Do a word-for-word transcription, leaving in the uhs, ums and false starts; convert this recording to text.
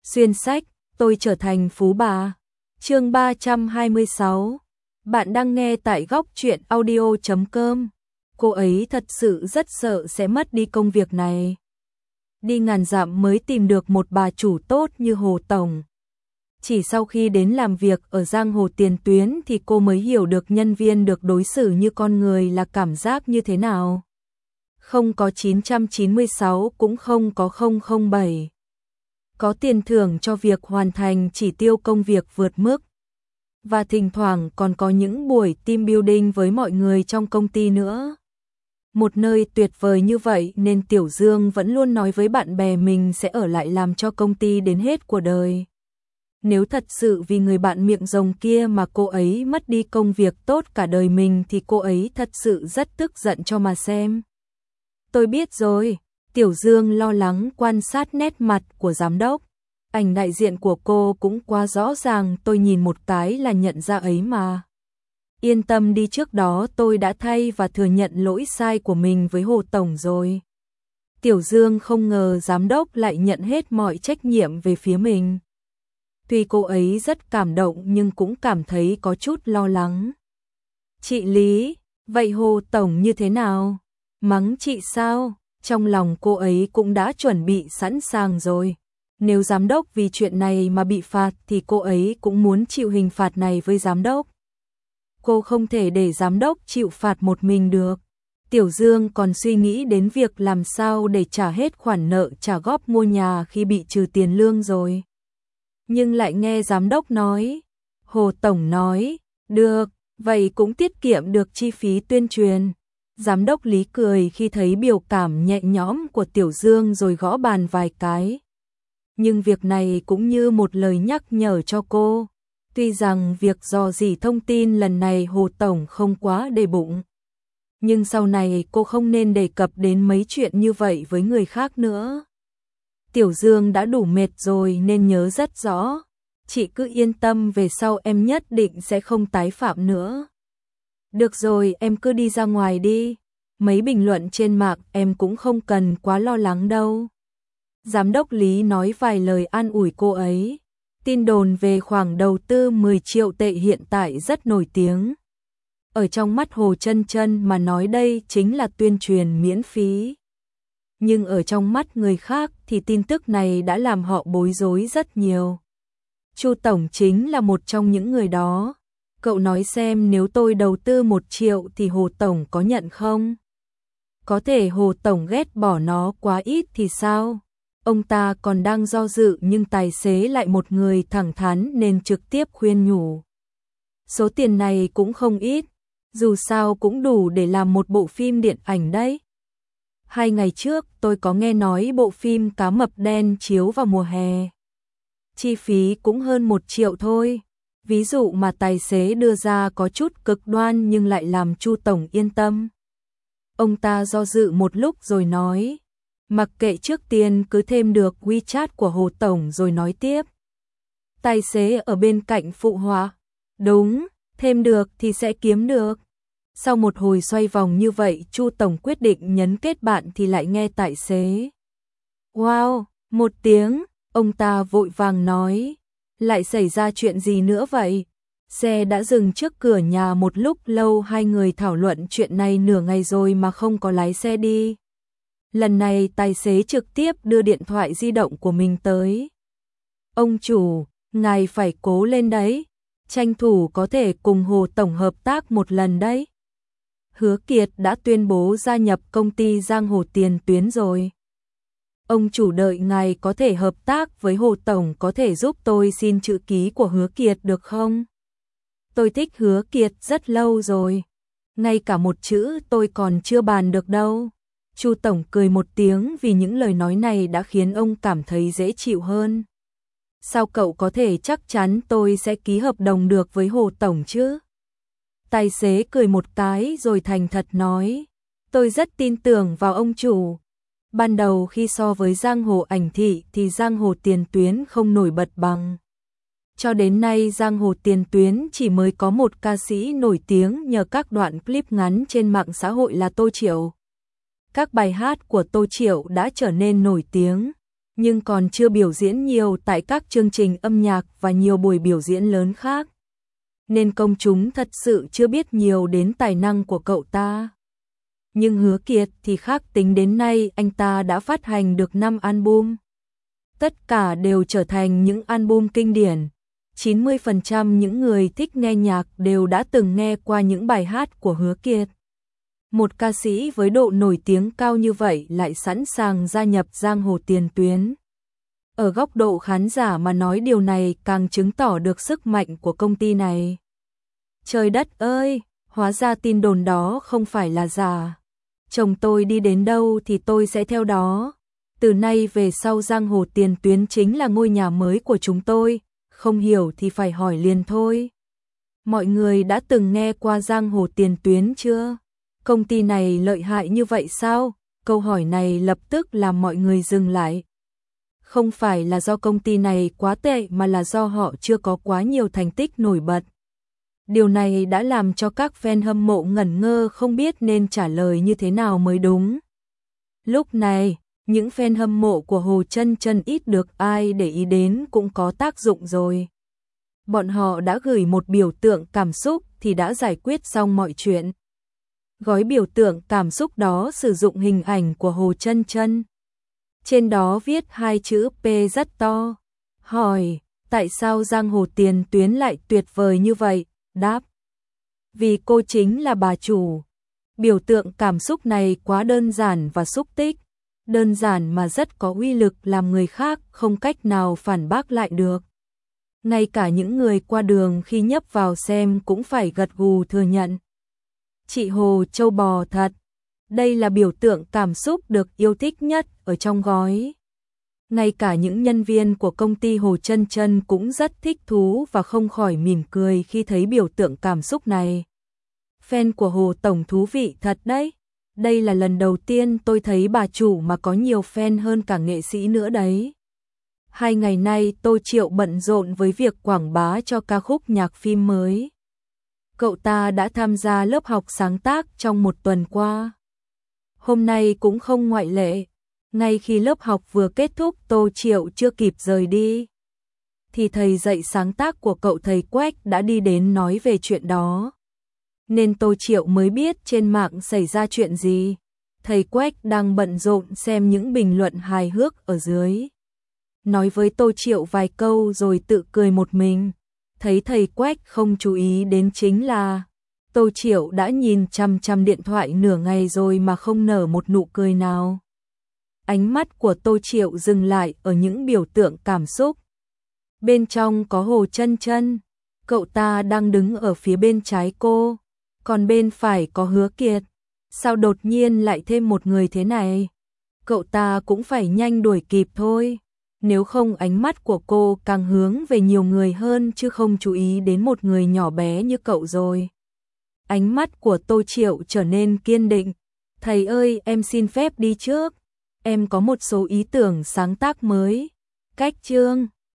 Xuyên sách, tôi trở thành phú bà. Chương ba trăm hai mươi sáu. Bạn đang nghe tại góc truyện audio chấm com. Cô ấy thật sự rất sợ sẽ mất đi công việc này. Đi ngàn dặm mới tìm được một bà chủ tốt như Hồ Tổng. Chỉ sau khi đến làm việc ở giang hồ tiền tuyến thì cô mới hiểu được nhân viên được đối xử như con người là cảm giác như thế nào. Không có chín trăm chín mươi sáu cũng không có không không bảy. Có tiền thưởng cho việc hoàn thành chỉ tiêu công việc vượt mức. Và thỉnh thoảng còn có những buổi team building với mọi người trong công ty nữa. Một nơi tuyệt vời như vậy nên Tiểu Dương vẫn luôn nói với bạn bè mình sẽ ở lại làm cho công ty đến hết cuộc đời. Nếu thật sự vì người bạn miệng rồng kia mà cô ấy mất đi công việc tốt cả đời mình thì cô ấy thật sự rất tức giận cho mà xem. Tôi biết rồi. Tiểu Dương lo lắng quan sát nét mặt của giám đốc. Ảnh đại diện của cô cũng quá rõ ràng, tôi nhìn một cái là nhận ra ấy mà. Yên tâm đi, trước đó tôi đã thay và thừa nhận lỗi sai của mình với Hồ Tổng rồi. Tiểu Dương không ngờ giám đốc lại nhận hết mọi trách nhiệm về phía mình. Tuy cô ấy rất cảm động nhưng cũng cảm thấy có chút lo lắng. Chị Lý, vậy Hồ Tổng như thế nào? Mắng chị sao? Trong lòng cô ấy cũng đã chuẩn bị sẵn sàng rồi. Nếu giám đốc vì chuyện này mà bị phạt thì cô ấy cũng muốn chịu hình phạt này với giám đốc. Cô không thể để giám đốc chịu phạt một mình được. Tiểu Dương còn suy nghĩ đến việc làm sao để trả hết khoản nợ trả góp mua nhà khi bị trừ tiền lương rồi. Nhưng lại nghe giám đốc nói, Hồ Tổng nói, được, vậy cũng tiết kiệm được chi phí tuyên truyền. Giám đốc Lý cười khi thấy biểu cảm nhẹ nhõm của Tiểu Dương rồi gõ bàn vài cái. Nhưng việc này cũng như một lời nhắc nhở cho cô. Tuy rằng việc dò dỉ thông tin lần này Hồ Tổng không quá để bụng. Nhưng sau này cô không nên đề cập đến mấy chuyện như vậy với người khác nữa. Tiểu Dương đã đủ mệt rồi nên nhớ rất rõ. Chị cứ yên tâm, về sau em nhất định sẽ không tái phạm nữa. Được rồi, em cứ đi ra ngoài đi. Mấy bình luận trên mạng em cũng không cần quá lo lắng đâu. Giám đốc Lý nói vài lời an ủi cô ấy. Tin đồn về khoản đầu tư mười triệu tệ hiện tại rất nổi tiếng. Ở trong mắt Hồ Chân Chân mà nói đây chính là tuyên truyền miễn phí. Nhưng ở trong mắt người khác thì tin tức này đã làm họ bối rối rất nhiều. Chu Tổng chính là một trong những người đó. Cậu nói xem, nếu tôi đầu tư một triệu thì Hồ Tổng có nhận không? Có thể Hồ Tổng ghét bỏ nó quá ít thì sao? Ông ta còn đang do dự nhưng tài xế lại một người thẳng thắn nên trực tiếp khuyên nhủ. Số tiền này cũng không ít, dù sao cũng đủ để làm một bộ phim điện ảnh đấy. Hai ngày trước tôi có nghe nói bộ phim Cá Mập Đen chiếu vào mùa hè. Chi phí cũng hơn một triệu thôi. Ví dụ mà tài xế đưa ra có chút cực đoan nhưng lại làm Chu Tổng yên tâm. Ông ta do dự một lúc rồi nói, mặc kệ, trước tiên cứ thêm được WeChat của Hồ Tổng rồi nói tiếp. Tài xế ở bên cạnh phụ họa, đúng, thêm được thì sẽ kiếm được. Sau một hồi xoay vòng như vậy, Chu Tổng quyết định nhấn kết bạn thì lại nghe tài xế. Wow, một tiếng, ông ta vội vàng nói. Lại xảy ra chuyện gì nữa vậy? Xe đã dừng trước cửa nhà một lúc lâu, hai người thảo luận chuyện này nửa ngày rồi mà không có lái xe đi. Lần này tài xế trực tiếp đưa điện thoại di động của mình tới. Ông chủ, ngài phải cố lên đấy. Tranh thủ có thể cùng Hồ Tổng hợp tác một lần đấy. Hứa Kiệt đã tuyên bố gia nhập công ty giang hồ tiền tuyến rồi. Ông chủ, đợi ngài có thể hợp tác với Hồ Tổng, có thể giúp tôi xin chữ ký của Hứa Kiệt được không? Tôi thích Hứa Kiệt rất lâu rồi. Ngay cả một chữ tôi còn chưa bàn được đâu. Chu Tổng cười một tiếng vì những lời nói này đã khiến ông cảm thấy dễ chịu hơn. Sao cậu có thể chắc chắn tôi sẽ ký hợp đồng được với Hồ Tổng chứ? Tài xế cười một cái rồi thành thật nói. Tôi rất tin tưởng vào ông chủ. Ban đầu khi so với giang hồ ảnh thị thì giang hồ tiền tuyến không nổi bật bằng. Cho đến nay giang hồ tiền tuyến chỉ mới có một ca sĩ nổi tiếng nhờ các đoạn clip ngắn trên mạng xã hội là Tô Triệu. Các bài hát của Tô Triệu đã trở nên nổi tiếng. nhưng còn chưa biểu diễn nhiều tại các chương trình âm nhạc và nhiều buổi biểu diễn lớn khác, nên công chúng thật sự chưa biết nhiều đến tài năng của cậu ta. Nhưng Hứa Kiệt thì khác, tính đến nay anh ta đã phát hành được năm album. Tất cả đều trở thành những album kinh điển. chín mươi phần trăm những người thích nghe nhạc đều đã từng nghe qua những bài hát của Hứa Kiệt. Một ca sĩ với độ nổi tiếng cao như vậy lại sẵn sàng gia nhập giang hồ tiền tuyến. Ở góc độ khán giả mà nói, điều này càng chứng tỏ được sức mạnh của công ty này. Trời đất ơi, hóa ra tin đồn đó không phải là giả. Chồng tôi đi đến đâu thì tôi sẽ theo đó. Từ nay về sau giang hồ tiền tuyến chính là ngôi nhà mới của chúng tôi, không hiểu thì phải hỏi liền thôi. Mọi người đã từng nghe qua giang hồ tiền tuyến chưa? Công ty này lợi hại như vậy sao? Câu hỏi này lập tức làm mọi người dừng lại. Không phải là do công ty này quá tệ mà là do họ chưa có quá nhiều thành tích nổi bật. Điều này đã làm cho các fan hâm mộ ngẩn ngơ, không biết nên trả lời như thế nào mới đúng. Lúc này, những fan hâm mộ của Hồ Chân Chân ít được ai để ý đến cũng có tác dụng rồi. Bọn họ đã gửi một biểu tượng cảm xúc thì đã giải quyết xong mọi chuyện. Gói biểu tượng cảm xúc đó sử dụng hình ảnh của Hồ Chân Chân. Trên đó viết hai chữ P rất to. Hỏi, tại sao giang hồ tiền tuyến lại tuyệt vời như vậy? Đáp, vì cô chính là bà chủ. Biểu tượng cảm xúc này quá đơn giản và xúc tích. Đơn giản mà rất có uy lực, làm người khác không cách nào phản bác lại được. Ngay cả những người qua đường khi nhấp vào xem cũng phải gật gù thừa nhận. Chị Hồ trâu bò thật. Đây là biểu tượng cảm xúc được yêu thích nhất ở trong gói. Ngay cả những nhân viên của công ty Hồ Chân Chân cũng rất thích thú và không khỏi mỉm cười khi thấy biểu tượng cảm xúc này. Fan của Hồ Tổng thú vị thật đấy. Đây là lần đầu tiên tôi thấy bà chủ mà có nhiều fan hơn cả nghệ sĩ nữa đấy. Hai ngày nay Tô Triệu bận rộn với việc quảng bá cho ca khúc nhạc phim mới. Cậu ta đã tham gia lớp học sáng tác trong một tuần qua. Hôm nay cũng không ngoại lệ. Ngay khi lớp học vừa kết thúc, Tô Triệu chưa kịp rời đi, thì thầy dạy sáng tác của cậu, thầy Quách, đã đi đến nói về chuyện đó. Nên Tô Triệu mới biết trên mạng xảy ra chuyện gì. Thầy Quách đang bận rộn xem những bình luận hài hước ở dưới. Nói với Tô Triệu vài câu rồi tự cười một mình. Thấy thầy Quách không chú ý đến chính là Tô Triệu đã nhìn chằm chằm điện thoại nửa ngày rồi mà không nở một nụ cười nào. Ánh mắt của Tô Triệu dừng lại ở những biểu tượng cảm xúc. Bên trong có Hồ Chân Chân, cậu ta đang đứng ở phía bên trái cô, còn bên phải có Hứa Kiệt. Sao đột nhiên lại thêm một người thế này? Cậu ta cũng phải nhanh đuổi kịp thôi. Nếu không ánh mắt của cô càng hướng về nhiều người hơn chứ không chú ý đến một người nhỏ bé như cậu rồi. Ánh mắt của Tô Triệu trở nên kiên định. Thầy ơi, em xin phép đi trước. Em có một số ý tưởng sáng tác mới. Cách chương